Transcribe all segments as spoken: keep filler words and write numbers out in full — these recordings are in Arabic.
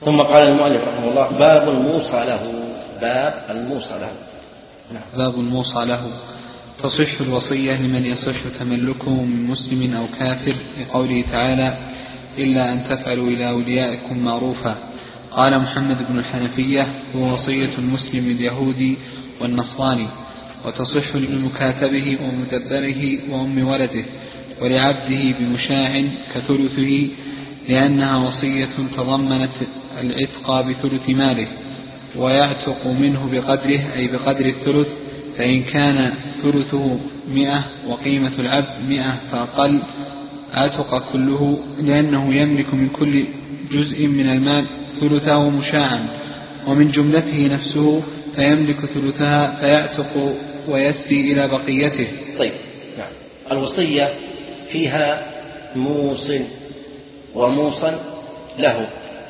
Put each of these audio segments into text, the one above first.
ثم قال المؤلف رحمه الله: باب الموصى له. باب الموصى له. نعم. باب الموصى له. تصح الوصية لمن يصح تملكه من مسلم أو كافر، لقوله تعالى: إلا أن تفعلوا إلى أوليائكم معروفا. قال محمد بن الحنفية: هو وصية المسلم اليهودي والنصراني، وتصح لمكاتبه ومدبره وأم ولده ولعبده بمشاع كثلثه، لأنها وصية تضمنت العتق بثلث ماله، ويعتق منه بقدره أي بقدر الثلث، فإن كان ثلثه مئة وقيمة العبد مئة فأقل عتق كله، لأنه يملك من كل جزء من المال ثلثه مشاعا، ومن جملته نفسه فيملك ثلثها فيعتق ويسري إلى بقيته. طيب، نعم. الوصية فيها موص وموصى له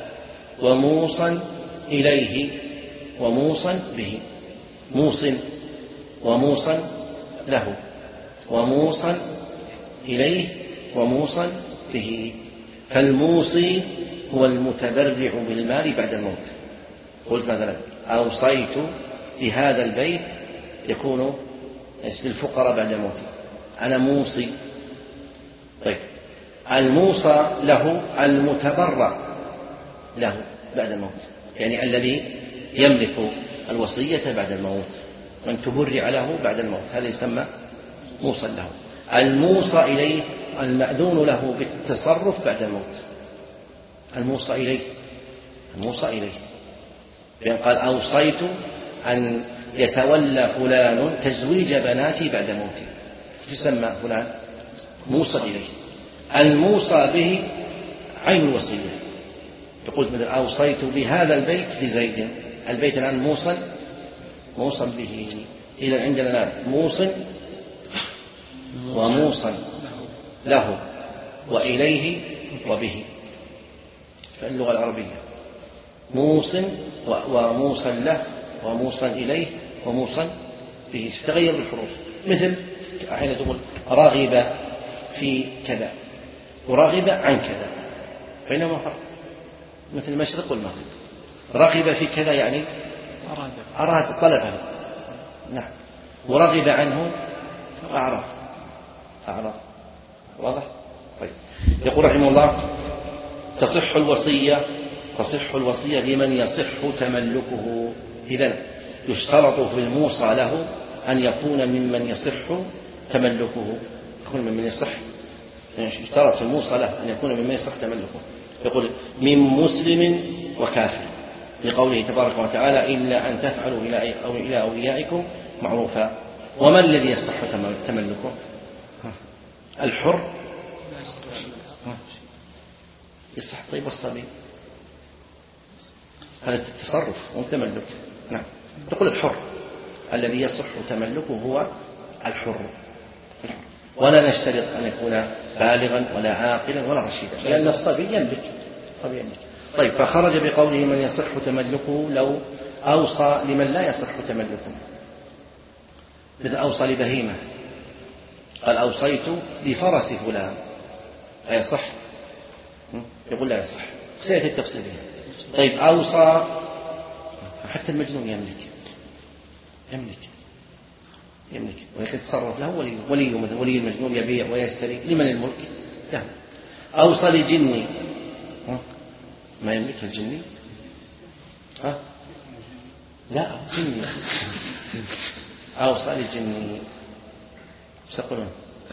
وموصى إليه وموصى به. موص وموصى له وموصى إليه وموصى به. فالموصي هو المتبرع بالمال بعد الموت. قلت مثلا: أوصيت في هذا البيت يكون للفقراء بعد الموت، أنا موصي. طيب، الموصى له المتبرع له بعد الموت، يعني الذي يملك الوصية بعد الموت، من تبرع له بعد الموت، هذا يسمى موصى له. الموصى إليه المأذون له بالتصرف بعد الموت. الموصى إليه الموصى إليه يعني قال: أوصيت أن يتولى فلان تزويج بناتي بعد موتي، يسمى فلان موصى إليه. الموصى به عين الوصية، يقول مثلا: أوصيت بهذا البيت لزيد. البيت الآن موصى موصى به. إذا عندنا الآن موصى وموصى له وإليه وبه في اللغة العربية. موصى وموصى له وموصى إليه وموصى به، تغير بالحروف. مثل أحيانا تقول: راغب في كذا وراغب عن كذا، بينهما فرق، مثل المشرق والمغرب. رغب في كذا يعني أراد, أراد طلبه، نعم. ورغب عنه أعرف أعرف واضح؟ طيب. يقول رحمه الله: تصح الوصية تصح الوصية لمن يصح تملكه. إذن يشترط في الموصى له أن يكون ممن يصح تملكه، يكون ممن يصح يشترط في الموصى له أن يكون ممن يصح تملكه. يقول: من مسلم وكافر، لقوله تبارك وتعالى: إلا أن تفعلوا إلى أوليائكم معروفا. وما الذي يصح تملكه؟ الحر يصح. طيب، والصبي هذا التصرف والتملك، نعم. تقول الحر الذي يصح تملكه هو الحر، ولا نشترط أن يكون بالغا ولا عاقلا ولا رشيدا، لأن الصبي يملك. طيب، فخرج بقوله من يصح تملكه لو أوصى لمن لا يصح تملكه، مثل أوصى لبهيمة، قال: أوصيت لفرس فلان، أيصح؟ يقول: لا يصح، سيأتي التفصيل بها. طيب، أوصى حتى المجنون يملك يملك يملك ولكن تصرف له ولي ولي مثل ولي المجنون يبيع ويشتري. لمن الملك؟ له. أوصى لجني، ما يملك الجني؟ ها؟ لا، جني. أوصى للجني، سقلون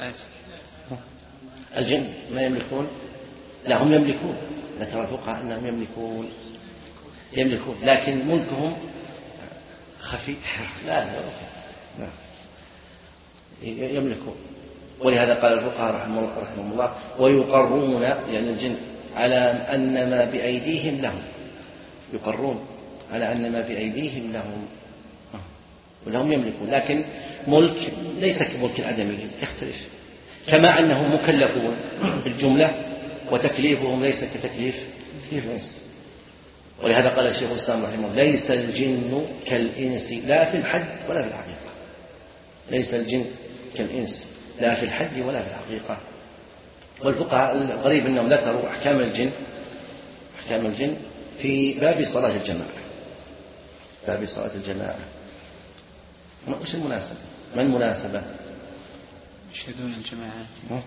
الجن ما يملكون؟ لا، هم يملكون، ذكر الفقهاء أنهم يملكون يملكون لكن ملكهم خفي. لا لا لا يملكون. ولهذا قال الفقهاء رحمهم الله: ويقرون يعني الجن على أن ما بأيديهم لهم، يقرون على أن ما بأيديهم لهم، ولهم يملكون، لكن ملك ليس كملك الآدمي، يختلف. كما أنهم مكلفون بالجملة وتكليفهم ليس كتكليف الإنس. ولهذا قال الشيخ الإسلام رحمه الله: ليس الجن كالإنس لا في الحد ولا في الحقيقة. ليس الجن كالإنس لا في الحد ولا في الحقيقة. والفقهاء الغريب أنهم ذكروا أحكام الجن أحكام الجن في باب صلاة الجماعة، باب صلاة الجماعة وش المناسبة؟ ما المناسبة؟ يشهدون الجماعات،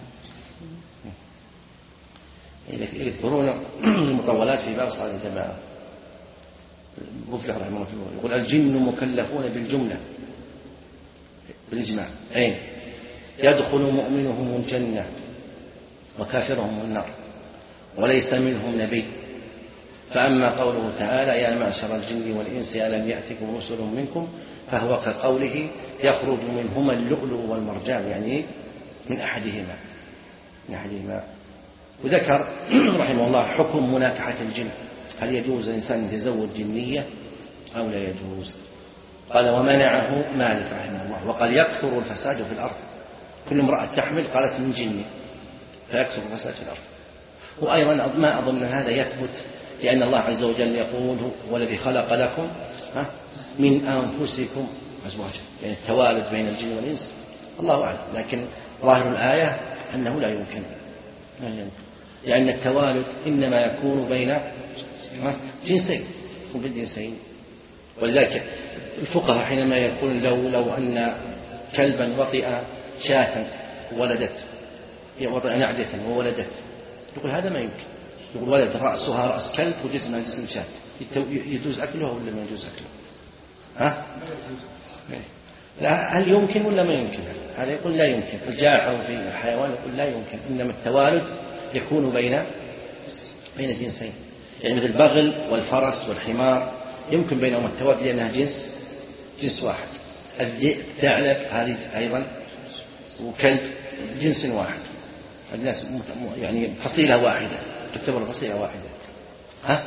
يذكرون المطولات في باب صلاة الجماعة. المفلح رحمه الله يقول الجن مكلفون بالجملة بالإجماع، أين يدخل مؤمنهم الجنة وكافرهم النار وليس منهم نبي. فأما قوله تعالى يا معشر الجن والإنس ألم يأتكم رسل منكم فهو كقوله يخرج منهما اللؤلؤ والمرجان، يعني من أحدهما من أحدهما. وذكر رحمه الله حكم مناكحة الجن، هل يجوز الإنسان يتزوج جنية أو لا يجوز؟ قال ومنعه مالك رحمه الله، وقال يكثر الفساد في الأرض، كل امرأة تحمل قالت من جني فيكثر الفساد في الأرض. وأيضا ما أظن هذا يثبت، لأن الله عز وجل يقول هو الذي خلق لكم من أنفسكم أزواجا، يعني التوالد بين الجن والإنس الله أعلم، لكن ظاهر الآية أنه لا يمكن، لأن التوالد إنما يكون بين جنسين بالجنسين. ولذلك الفقهاء حينما يقول لو لو أن كلبا وطئ شاة ولدت، وطئ نعجة وولدت، يقول هذا ما يمكن. يقول ولد رأسها رأس كلب وجسمها جسم شاة، يجوز أكلها ولا ما يجوز أكلها؟ ها؟ لا، هل يمكن ولا ما يمكن؟ هذا يقول لا يمكن. الجاحظ في الحيوان يقول لا يمكن، إنما التوالد يكون بين بين الجنسين، يعني مثل البغل والفرس والحمار يمكن بينهما التوالد لأنها جنس جنس واحد. الثعلب هذه أيضا وكلب جنس واحد، الناس يعني فصيلة واحدة، تعتبر فصيلة واحدة. ها؟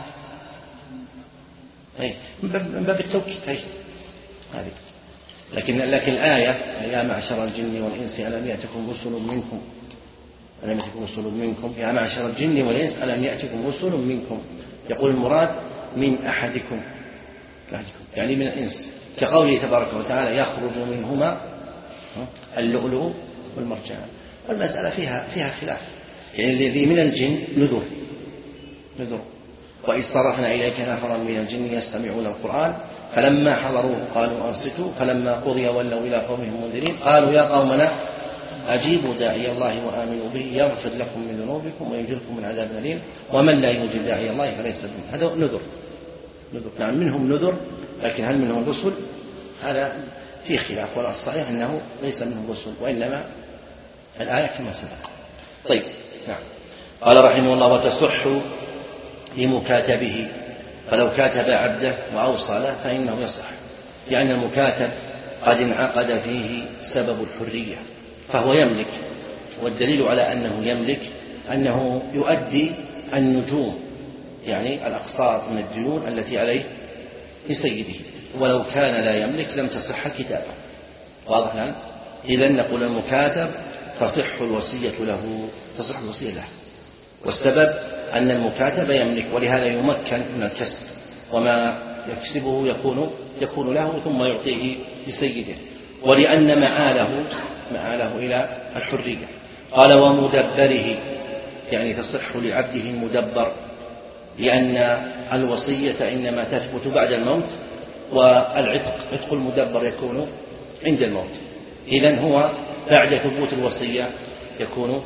أي من باب التوكيد أي هذه. لكن لكن الآية يا معشر الجن والإنس ألم يأتكم رسل منكم ألم يأتكم رسل منكم يا معشر الجن والإنس ألم يأتكم رسل منكم، يقول المراد من أحدكم يعني من الإنس، كقوله تبارك وتعالى يخرج منهما اللؤلؤ والمرجان. والمسألة فيها فيها خلاف، يعني الذي من الجن نذر نذر وإذ صرفنا إليك نفرا من الجن يستمعون القرآن فلما حضروه قالوا أنصتوا فلما قضي ولوا إلى قومهم منذرين قالوا يا قومنا أجيبوا داعي الله وآمنوا به يغفر لكم من ذنوبكم ويجركم من عذاب أليم ومن لا يجب داعي الله فليس منهم. هذا نذر نذر نعم منهم نذر، لكن هل منهم رسل؟ هذا في خلاف، ولا الصحيح أنه ليس منهم رسل، وإنما الآية كما سبق. طيب نعم. قال رحمه الله وتصح لمكاتبه، فلو كاتب عبده وأوصى له فإنه يصح، لأن المكاتب قد انعقد فيه سبب الحرية فهو يملك، والدليل على أنه يملك أنه يؤدي النجوم يعني الأقساط من الديون التي عليه لسيده، ولو كان لا يملك لم تصح كتابه. واضح الآن؟ إذن نقول المكاتب تصح الوصية له تصح الوصية له، والسبب أن المكاتب يملك، ولهذا يمكن من الكسب، وما يكسبه يكون يكون له ثم يعطيه لسيده، ولأن مآله مآله إلى الحرية. قال ومدبره يعني تصح لعبده المدبر، لأن الوصية إنما تثبت بعد الموت، والعتق عتق المدبر يكون عند الموت. إذن هو بعد ثبوت الوصية يكون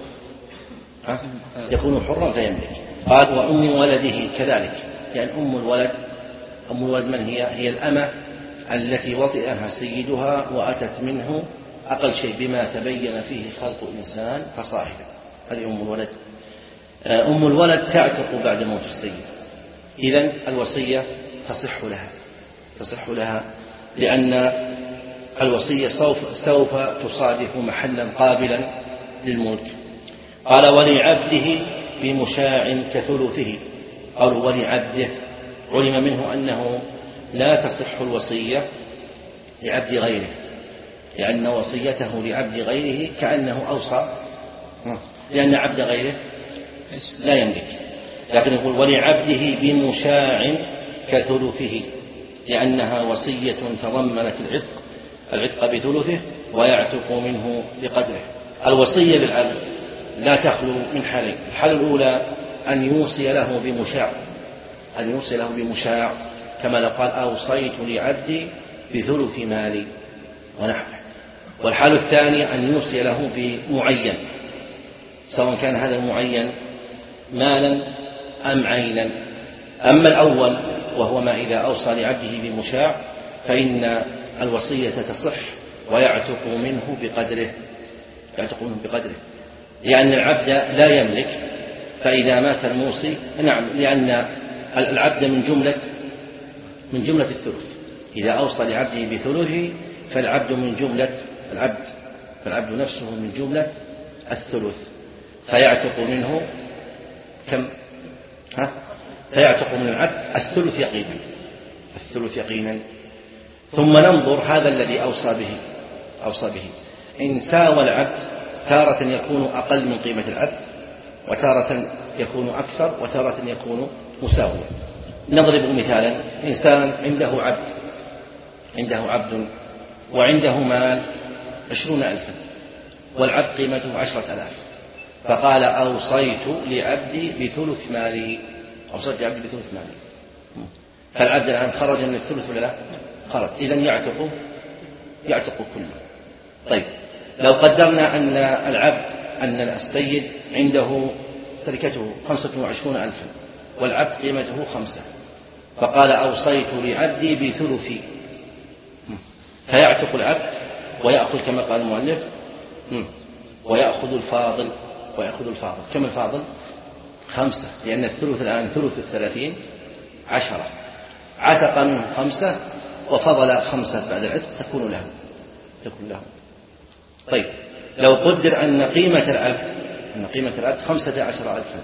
يكون حرا فيملك. قال وأم ولده كذلك، يعني أم الولد أم الولد من هي؟ هي الأمة التي وطئها سيدها وأتت منه أقل شيء بما تبين فيه خلق إنسان فصاحبه، هذه أم الولد. أم الولد تعتق بعد موت السيد، إذن الوصية تصح لها تصح لها لأن الوصية سوف, سوف تصادف محلا قابلا للملك. قال ولعبده بمشاع كثلثه، قالوا ولعبده علم منه أنه لا تصح الوصية لعبد غيره، لأن وصيته لعبد غيره كأنه أوصى، لأن عبد غيره لا يملك، لكن يقول ولعبده بمشاع كثلثه لأنها وصية تضمنت العتق العتق بثلثه ويعتق منه بقدره. الوصية بالعبد لا تخلو من حالين، الحالة الأولى أن يوصي له بمشاع أن يوصي له بمشاع، كما لو قال أوصيت لعبدي بثلث مالي ونحوه. والحال الثانية أن يوصي له بمعين، سواء كان هذا المعين مالا أم عينا. أما الأول وهو ما إذا أوصى لعبده بمشاع فإن الوصية تصح ويعتق منه بقدره، يعتق منه بقدره، لأن العبد لا يملك، فإذا مات الموصي نعم، لأن العبد من جملة من جملة الثلث، إذا أوصى لعبده بثلثه فالعبد من جملة العبد فالعبد نفسه من جملة الثلث، فيعتق منه كم؟ ها؟ فيعتق من العبد الثلث يقينا الثلث يقينا. ثم ننظر هذا الذي أوصى به أوصى به إن ساوى العبد تارة يكون أقل من قيمة العبد، وتارة يكون أكثر، وتارة يكون مساويا. نضرب مثالا: إنسان عنده عبد عنده عبد وعنده مال عشرون ألفا، والعبد قيمته عشرة ألاف، فقال أوصيت لعبدي بثلث مالي أوصيت لعبدي بثلث مالي فالعبد الآن خرج من الثلث ولا لا؟ خرج، إذن يعتق يعتق كله. طيب، لو قدرنا أن العبد أن السيد عنده تركته خمسة وعشرون ألفا والعبد قيمته خمسة، فقال أوصيت لعبدي بثلثي، فيعتق العبد ويأخذ كما قال المؤلف ويأخذ الفاضل ويأخذ الفاضل كم الفاضل؟ خمسة، لأن الثلث الآن ثلث الثلاثين عشرة، عتق منه خمسة وفضل خمسة بعد العتق تكون له تكون له طيب، لو قدر أن قيمة العبد أن قيمة العبد خمسة عشر ألفا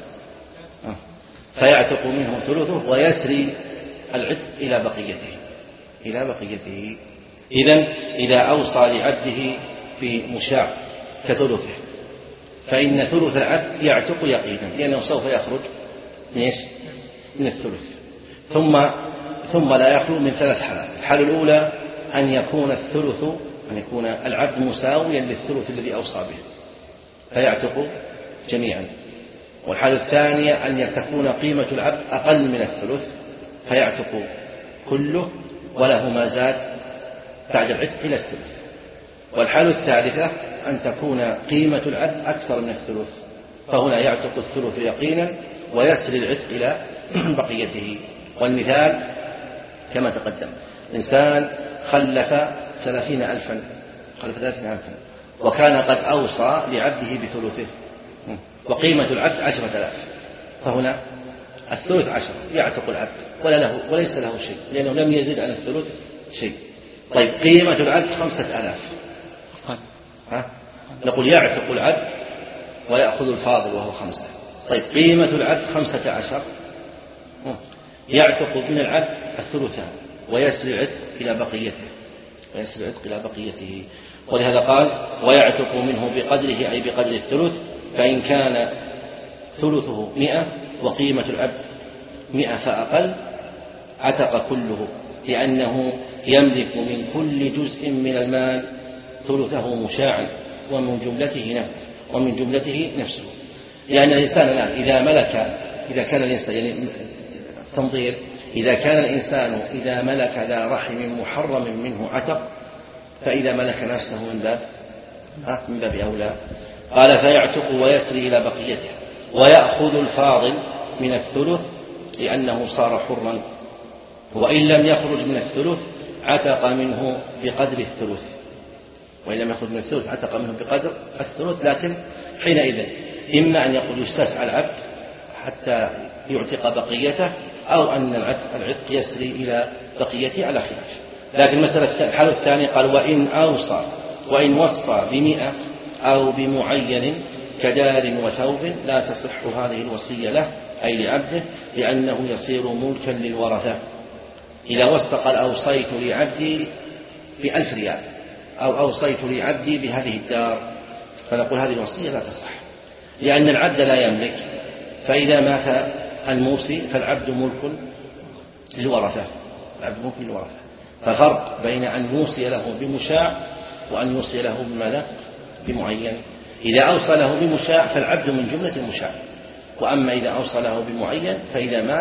فيعتق منه ثلثه ويسري العتق إلى بقيته إلى بقيته. إذن إذا أوصى لعبده بمشاع كثلثه فإن ثلث العبد يعتق يقينا، لأنه سوف يخرج من من الثلث. ثم ثم لا يخلو من ثلاث حالات: الحالة الأولى أن يكون الثلث أن يكون العبد مساويا للثلث الذي أوصى به فيعتق جميعا، والحالة الثانية أن تكون قيمة العبد أقل من الثلث فيعتق كله وله ما زاد بعد العتق إلى الثلث، والحالة الثالثة أن تكون قيمة العبد أكثر من الثلث فهنا يعتق الثلث يقينا ويسري العتق إلى بقيته. والمثال كما تقدم: إنسان خلف ثلاثين ألفا خلف ثلاثين ألفا وكان قد أوصى لعبده بثلثه وقيمة العبد عشرة آلاف، فهنا الثلث عشرة يعتق العبد ولا له وليس له شيء لأنه لم يزد عن الثلث شيء. طيب، قيمة العبد خمسة آلاف، ها؟ نقول يعتق العبد ويأخذ الفاضل وهو خمسة. طيب، قيمة العبد خمسة عشر، يعتق من العبد الثلثان ويسري العتق إلى بقيته ويسري العتق إلى بقيته. ولهذا قال: ويعتق منه بقدره، أي بقدر الثلث، فإن كان ثلثه مئة وقيمة العبد مئة فأقل عتق كله، لأنه يملك من كل جزء من المال ثلثه مشاعا ومن جملته نفسه ومن جملته نفسه. لأن الإنسان الآن إذا ملك إذا كان الإنسان يعني تنظير إذا كان الإنسان إذا ملك ذا رحم محرم منه عتق، فإذا ملك نفسه من باب من باب أولى. قال: فيعتق ويسري إلى بقيته ويأخذ الفاضل من الثلث لأنه صار حرا، وإن لم يخرج من الثلث عتق منه بقدر الثلث وإن لم يخرج من الثلث عتق منه بقدر الثلث لكن حينئذ إما أن يقول يستسعى العبد حتى يعتق بقيته، أو أن العتق يسري إلى بقيته على خلاف. لكن مسألة الحالة الثانية قال: وإن أوصى وإن وصى بمئة أو بمعين كدار وثوب لا تصح هذه الوصية له، أي لعبده، لأنه يصير ملكا للورثة. إذا وصى قال: أوصيت لعبدي بألف ريال أو أوصيت لعبدي بهذه الدار، فنقول هذه الوصية لا تصح، لأن العبد لا يملك، فإذا مات الموصي فالعبد ملك للورثة العبد ملك للورثة. ففرق بين أن يوصي له بمشاع وأن يوصي له بماذا؟ بمعين. إذا أوصى له بمشاع فالعبد من جملة المشاع، وأما إذا أوصى له بمعين فإذا مات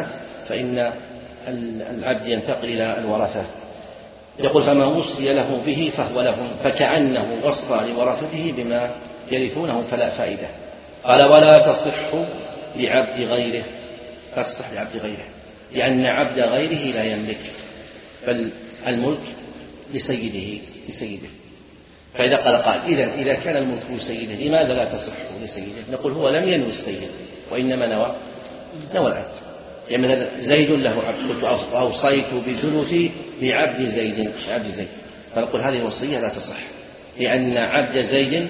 فإن العبد ينتقل إلى الورثة. يقول فما وصي له به فهو لهم، فكأنه وصى لورثته بما يرثونه فلا فائدة. قال ولا تصح لعبد غيره، لا تصح لعبد غيره لأن عبد غيره لا يملك، بل الملك لسيده لسيده. فإذا قال قال إذن إذا كان الملك لسيده لماذا لا تصح لسيده؟ نقول هو لم ينوي السيد وإنما نوى نوى العبد. يعني مثلا زيد له عبد، قلت أوصيت بثلثي لعبد زيد عبد زيد، فنقول هذه الوصية لا تصح لأن عبد زيد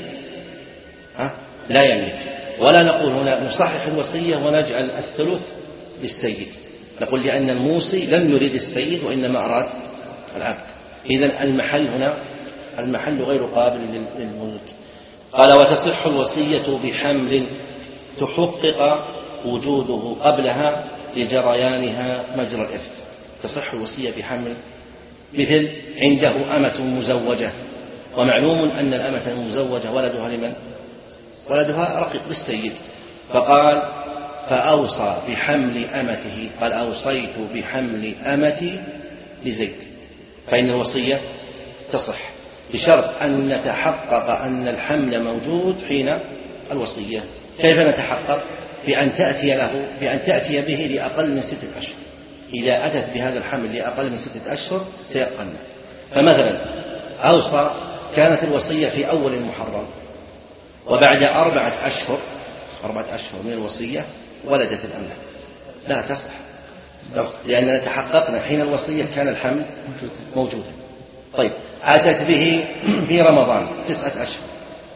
لا يملك. ولا نقول هنا نصحح الوصية ونجعل الثلث للسيد، نقول لأن الموصي لم يريد السيد وإنما أراد العبد. إذن المحل هنا المحل غير قابل للملك. قال وتصح الوصية بحمل تحقق وجوده قبلها لجريانها مجرى الإرث. تصح الوصية بحمل مثل عنده أمة مزوجة، ومعلوم أن الأمة المزوجة ولدها لمن؟ ولدها رقيق بالسيد، فقال فأوصى بحمل أمته، قال أوصيت بحمل أمتي لزيد، فإن الوصية تصح بشرط أن نتحقق أن الحمل موجود حين الوصية. كيف نتحقق؟ بأن تأتي له بأن تأتي به لأقل من ستة أشهر. إذا أتت بهذا الحمل لأقل من ستة أشهر تيقنا. فمثلا أوصى كانت الوصية في أول المحرم، وبعد أربعة أشهر أربعة أشهر من الوصية ولدت الأمة، لا تصح، لأننا تحققنا حين الوصية كان الحمل موجودا. طيب أتت به في رمضان تسعة أشهر،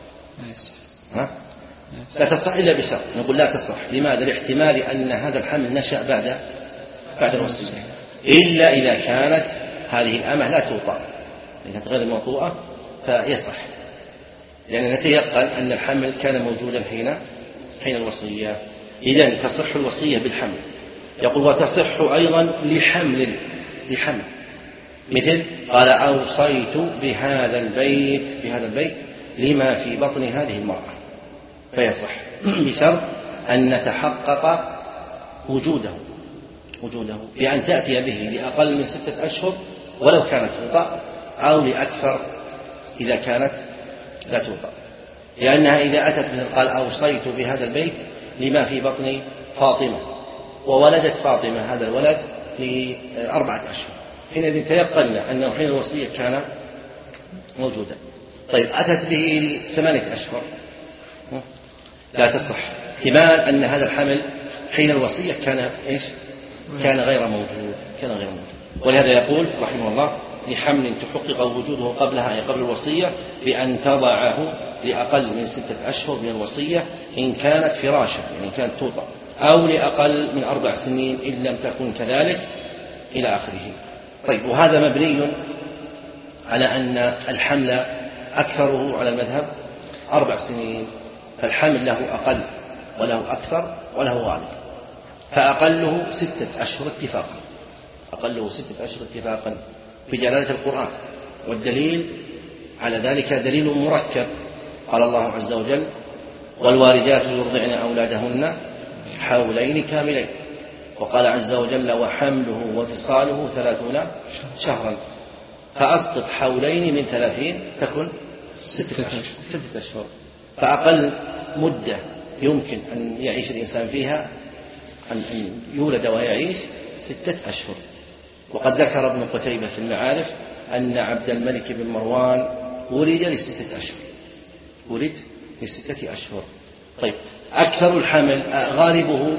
ها؟ لا تصح إلا بشرط، نقول لا تصح. لماذا؟ لاحتمال أن هذا الحمل نشأ بعد بعد الوصية، إلا إذا كانت هذه الأمة لا توطأ، إذا كانت غير موطوءة فيصح، لأن نتيقن أن الحمل كان موجودا حين حين الوصية. إذن تصح الوصية بالحمل. يقول وتصح أيضا لحمل لحمل مثل قال أوصيت بهذا البيت بهذا البيت لما في بطن هذه المرأة، فيصح بشرط أن نتحقق وجوده وجوده بأن تأتي به لأقل من ستة أشهر ولو كانت توطأ، أو لأكثر إذا كانت لا توطأ، لأنها إذا أتت به قال أوصيت بهذا البيت لما في بطن فاطمة، وولدت فاطمة هذا الولد لأربعة أشهر، حينئذ تيقنا أنه حين الوصية كان موجودا. طيب أتت به لثمانية أشهر لا تصح، احتمال أن هذا الحمل حين الوصية كان إيش؟ كان غير موجود كان غير موجود ولهذا يقول رحمه الله لحمل تحقق وجوده قبلها أي قبل الوصية بأن تضعه لأقل من ستة أشهر من الوصية إن كانت فراشة، يعني إن كانت توطأ، أو لأقل من أربع سنين إن لم تكن كذلك إلى آخره. طيب وهذا مبني على أن الحمل أكثره على المذهب أربع سنين، فالحمل له أقل وله أكثر وله غالب، فأقله ستة أشهر اتفاقا أقله ستة أشهر اتفاقا بدلالة القرآن، والدليل على ذلك دليل مركب. قال الله عز وجل والوالدات يرضعن أولادهن حولين كاملين، وقال عز وجل وحمله وفصاله ثلاثون شهرا، فأسقط حولين من ثلاثين تكن ستة أشهر ستة أشهر فأقل مدة يمكن أن يعيش الإنسان فيها أن يولد ويعيش ستة أشهر. وقد ذكر ابن قتيبة في المعارف أن عبد الملك بن مروان ولد لستة أشهر ولد لستة أشهر. طيب أكثر الحمل غالبه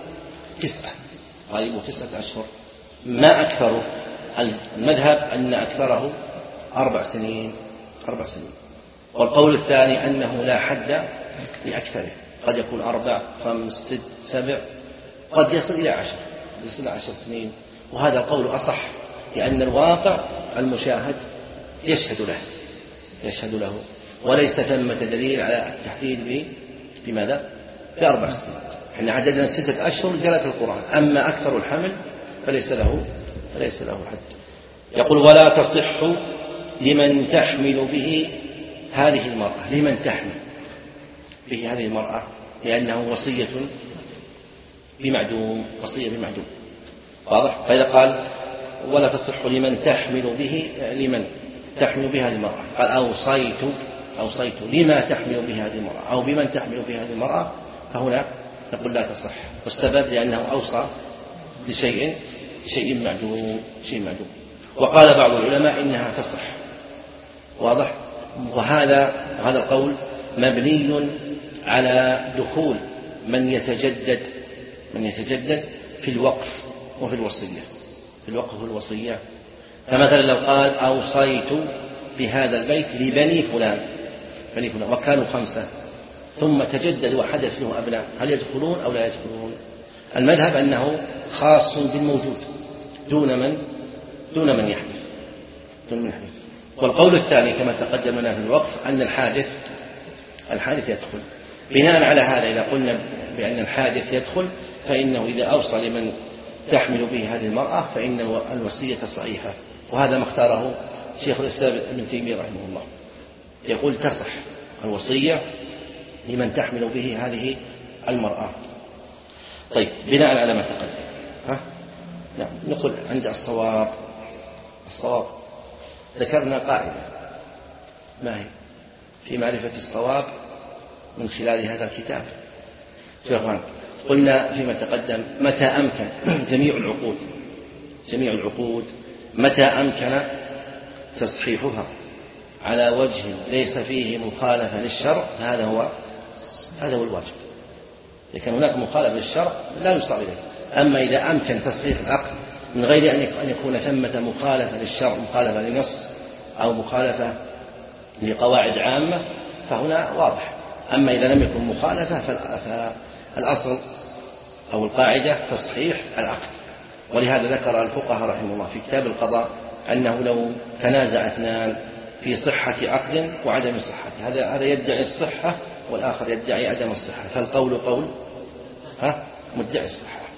تسعة غالبه تسعة أشهر، ما أكثره؟ المذهب أن أكثره أربع سنين أربع سنين والقول الثاني أنه لا حد لأكثره، قد يكون أربع خمس ست سبع، قد يصل إلى عشر يصل إلى عشر سنين، وهذا القول أصح لأن الواقع المشاهد يشهد له يشهد له وليس ثمة دليل على التحديد بماذا؟ بأربع سنين. احنا عددنا ستة أشهر دلالة القرآن، أما أكثر الحمل فليس له فليس له حد. يقول ولا تصح لمن تحمل به هذه المرأة، لمن تحمل به هذه المرأة لأنه وصية بمعدوم وصية بمعدوم واضح؟ فإذا قال ولا تصح لمن تحمل به لمن تحمل بها المرأة، قال أوصيت أوصيت لما تحمل بها هذه المرأة أو بمن تحمل بها هذه المرأة، فهنا نقول لا تصح، والسبب لأنه أوصى لشيء شيء معدوم شيء معدوم. وقال بعض العلماء إنها تصح، واضح؟ وهذا هذا القول مبني على دخول من يتجدد من يتجدد في الوقف وفي الوصية، في الوقف والوصية. فمثلا لو قال أوصيت بهذا البيت لبني فلان بني فلان وكانوا خمسة ثم تجدد وحدث له أبناء، هل يدخلون أو لا يدخلون؟ المذهب أنه خاص بالموجود دون من دون من يحدث دون من يحدث. والقول الثاني كما تقدم لنا في الوقف أن الحادث الحادث يدخل. بناء على هذا إذا قلنا بأن الحادث يدخل فإنه إذا أوصى لمن تحمل به هذه المرأة فإن الوصية صحيحة، وهذا ما اختاره شيخ الإسلام ابن تيمية رحمه الله، يقول تصح الوصية لمن تحمل به هذه المرأة. طيب بناء على ما تقدم ها نعم نقول عند الصواب الصواب ذكرنا قاعدة ما هي في معرفة الصواب من خلال هذا الكتاب. شوفان قلنا فيما تقدم متى أمكن جميع العقود جميع العقود متى أمكن تصحيحها على وجه ليس فيه مخالفة للشرع، هذا هو هذا هو الواجب. إذا كان هناك مخالفة للشرع لا يصار إليه. أما إذا أمكن تصحيح العقد من غير أن يكون ثمة مخالفة للشرع، مخالفة لنص أو مخالفة لقواعد عامة، فهنا واضح. أما إذا لم يكن مخالفة فالأصل أو القاعدة تصحيح العقد. ولهذا ذكر الفقهاء رحمه الله في كتاب القضاء أنه لو تنازع اثنان في صحة عقد وعدم صحته، هذا هذا يدعي الصحة والآخر يدعي عدم الصحة، فالقول قول ها مدعي الصحة،